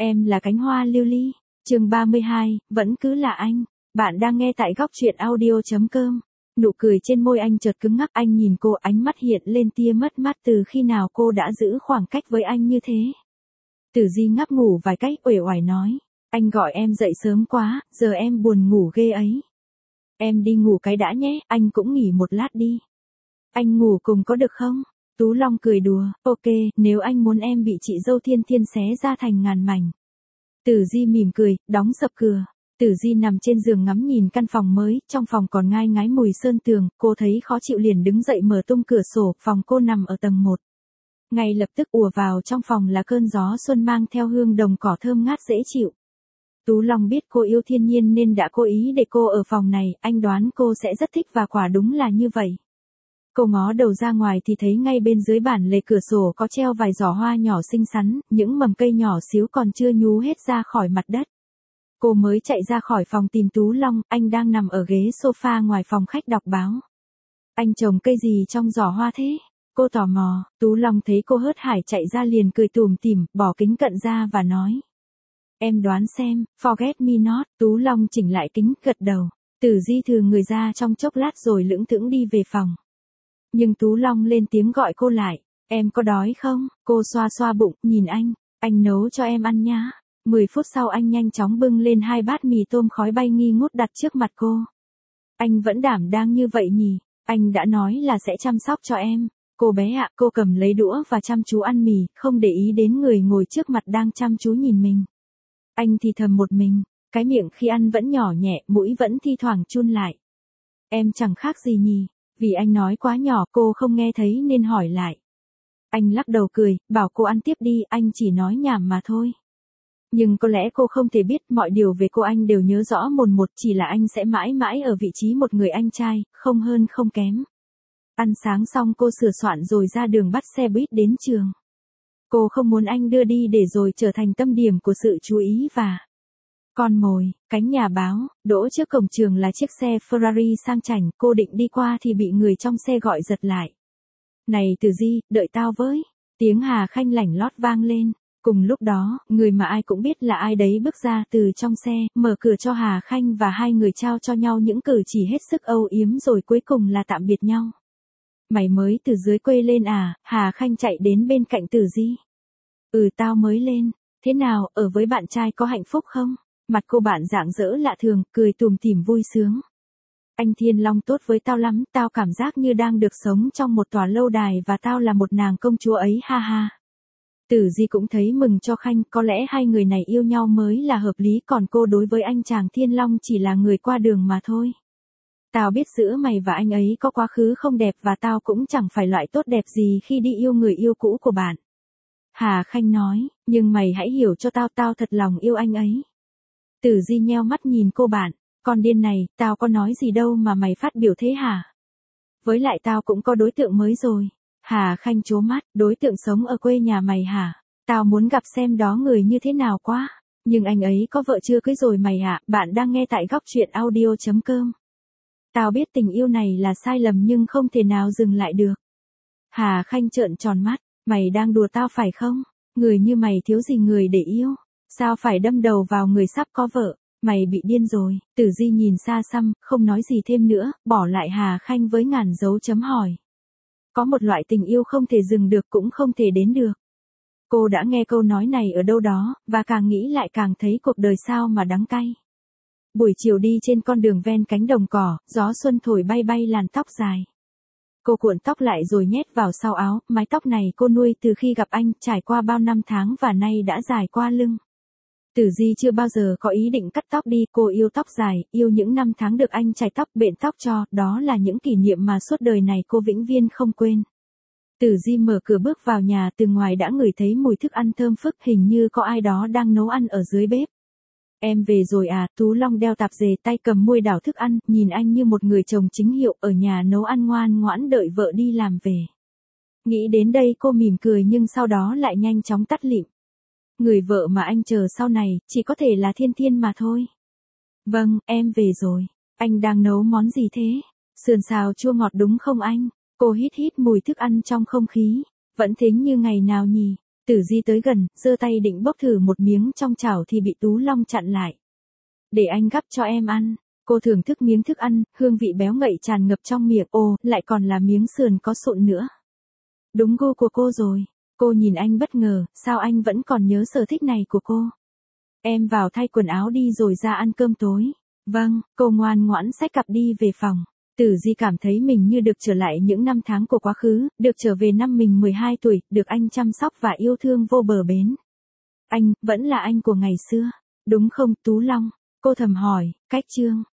Em là cánh hoa lưu ly. Chương 32, vẫn cứ là anh. Bạn đang nghe tại góc truyện audio.com. Nụ cười trên môi anh chợt cứng ngắc, anh nhìn cô, ánh mắt hiện lên tia mất mát. Từ khi nào cô đã giữ khoảng cách với anh như thế? Tử Di ngáp ngủ vài cách, uể oải nói. Anh gọi em dậy sớm quá, giờ em buồn ngủ ghê ấy. Em đi ngủ cái đã nhé, anh cũng nghỉ một lát đi. Anh ngủ cùng có được không? Tú Long cười đùa, ok, nếu anh muốn em bị chị dâu Thiên Thiên xé ra thành ngàn mảnh. Tử Di mỉm cười, đóng sập cửa. Tử Di nằm trên giường ngắm nhìn căn phòng mới, trong phòng còn ngai ngái mùi sơn tường, cô thấy khó chịu liền đứng dậy mở tung cửa sổ, phòng cô nằm ở tầng 1. Ngay lập tức ùa vào trong phòng là cơn gió xuân mang theo hương đồng cỏ thơm ngát dễ chịu. Tú Long biết cô yêu Thiên Nhiên nên đã cố ý để cô ở phòng này, anh đoán cô sẽ rất thích và quả đúng là như vậy. Cô ngó đầu ra ngoài thì thấy ngay bên dưới bản lề cửa sổ có treo vài giỏ hoa nhỏ xinh xắn, những mầm cây nhỏ xíu còn chưa nhú hết ra khỏi mặt đất. Cô mới chạy ra khỏi phòng tìm Tú Long, anh đang nằm ở ghế sofa ngoài phòng khách đọc báo. Anh trồng cây gì trong giỏ hoa thế? Cô tò mò, Tú Long thấy cô hớt hải chạy ra liền cười tủm tỉm, bỏ kính cận ra và nói. Em đoán xem, forget me not. Tú Long chỉnh lại kính, gật đầu. Tử Di thừ người ra trong chốc lát rồi lững thững đi về phòng. Nhưng Tú Long lên tiếng gọi cô lại. Em có đói không? Cô xoa xoa bụng, nhìn anh nấu cho em ăn nhá. 10 phút sau anh nhanh chóng bưng lên 2 bát mì tôm khói bay nghi ngút đặt trước mặt cô. Anh vẫn đảm đang như vậy nhỉ? Anh đã nói là sẽ chăm sóc cho em. Cô bé ạ, cô cầm lấy đũa và chăm chú ăn mì, không để ý đến người ngồi trước mặt đang chăm chú nhìn mình. Anh thì thầm một mình, cái miệng khi ăn vẫn nhỏ nhẹ, mũi vẫn thi thoảng chun lại. Em chẳng khác gì nhỉ? Vì anh nói quá nhỏ cô không nghe thấy nên hỏi lại. Anh lắc đầu cười, bảo cô ăn tiếp đi, anh chỉ nói nhảm mà thôi. Nhưng có lẽ cô không thể biết mọi điều về cô anh đều nhớ rõ mồn một, chỉ là anh sẽ mãi mãi ở vị trí một người anh trai, không hơn không kém. Ăn sáng xong cô sửa soạn rồi ra đường bắt xe buýt đến trường. Cô không muốn anh đưa đi để rồi trở thành tâm điểm của sự chú ý và con mồi. Cánh nhà báo, đỗ trước cổng trường là chiếc xe Ferrari sang chảnh, cô định đi qua thì bị người trong xe gọi giật lại. Này Tử Di, đợi tao với. Tiếng Hà Khanh lảnh lót vang lên. Cùng lúc đó, người mà ai cũng biết là ai đấy bước ra từ trong xe, mở cửa cho Hà Khanh và hai người trao cho nhau những cử chỉ hết sức âu yếm rồi cuối cùng là tạm biệt nhau. Mày mới từ dưới quê lên à? Hà Khanh chạy đến bên cạnh Tử Di. Tao mới lên. Thế nào, ở với bạn trai có hạnh phúc không? Mặt cô bạn rạng rỡ lạ thường, cười tủm tỉm vui sướng. Anh Thiên Long tốt với tao lắm, tao cảm giác như đang được sống trong một tòa lâu đài và tao là một nàng công chúa ấy, ha ha. Tử Di cũng thấy mừng cho Khanh, có lẽ hai người này yêu nhau mới là hợp lý, còn cô đối với anh chàng Thiên Long chỉ là người qua đường mà thôi. Tao biết giữa mày và anh ấy có quá khứ không đẹp và tao cũng chẳng phải loại tốt đẹp gì khi đi yêu người yêu cũ của bạn. Hà Khanh nói, nhưng mày hãy hiểu cho tao, tao thật lòng yêu anh ấy. Tử Di nheo mắt nhìn cô bạn, con điên này, tao có nói gì đâu mà mày phát biểu thế hả? Với lại tao cũng có đối tượng mới rồi. Hà Khanh trố mắt, đối tượng sống ở quê nhà mày hả? Tao muốn gặp xem đó người như thế nào quá. Nhưng anh ấy có vợ chưa cưới rồi mày ạ. Bạn đang nghe tại góc truyện audio.com. Tao biết tình yêu này là sai lầm nhưng không thể nào dừng lại được. Hà Khanh trợn tròn mắt, mày đang đùa tao phải không? Người như mày thiếu gì người để yêu? Sao phải đâm đầu vào người sắp có vợ? Mày bị điên rồi. Tử Di nhìn xa xăm, không nói gì thêm nữa, bỏ lại Hà Khanh với ngàn dấu chấm hỏi. Có một loại tình yêu không thể dừng được cũng không thể đến được. Cô đã nghe câu nói này ở đâu đó, và càng nghĩ lại càng thấy cuộc đời sao mà đắng cay. Buổi chiều đi trên con đường ven cánh đồng cỏ, gió xuân thổi bay bay làn tóc dài. Cô cuộn tóc lại rồi nhét vào sau áo, mái tóc này cô nuôi từ khi gặp anh, trải qua bao năm tháng và nay đã dài qua lưng. Tử Di chưa bao giờ có ý định cắt tóc đi, cô yêu tóc dài, yêu những năm tháng được anh chải tóc, bện tóc cho, đó là những kỷ niệm mà suốt đời này cô vĩnh viễn không quên. Tử Di mở cửa bước vào nhà, từ ngoài đã ngửi thấy mùi thức ăn thơm phức, hình như có ai đó đang nấu ăn ở dưới bếp. Em về rồi à? Tú Long đeo tạp dề, tay cầm muôi đảo thức ăn, nhìn anh như một người chồng chính hiệu, ở nhà nấu ăn ngoan ngoãn đợi vợ đi làm về. Nghĩ đến đây cô mỉm cười nhưng sau đó lại nhanh chóng tắt lịm. Người vợ mà anh chờ sau này, chỉ có thể là Thiên Thiên mà thôi. Vâng, em về rồi. Anh đang nấu món gì thế? Sườn xào chua ngọt đúng không anh? Cô hít hít mùi thức ăn trong không khí. Vẫn thính như ngày nào nhỉ? Tử Di tới gần, giơ tay định bốc thử một miếng trong chảo thì bị Tú Long chặn lại. Để anh gắp cho em ăn. Cô thưởng thức miếng thức ăn, hương vị béo ngậy tràn ngập trong miệng. Ồ, lại còn là miếng sườn có sụn nữa. Đúng gu của cô rồi. Cô nhìn anh bất ngờ, sao anh vẫn còn nhớ sở thích này của cô? Em vào thay quần áo đi rồi ra ăn cơm tối. Vâng, cô ngoan ngoãn xách cặp đi về phòng. Tử Di cảm thấy mình như được trở lại những năm tháng của quá khứ, được trở về năm mình 12 tuổi, được anh chăm sóc và yêu thương vô bờ bến. Anh, vẫn là anh của ngày xưa. Đúng không, Tú Long? Cô thầm hỏi, cách Trương.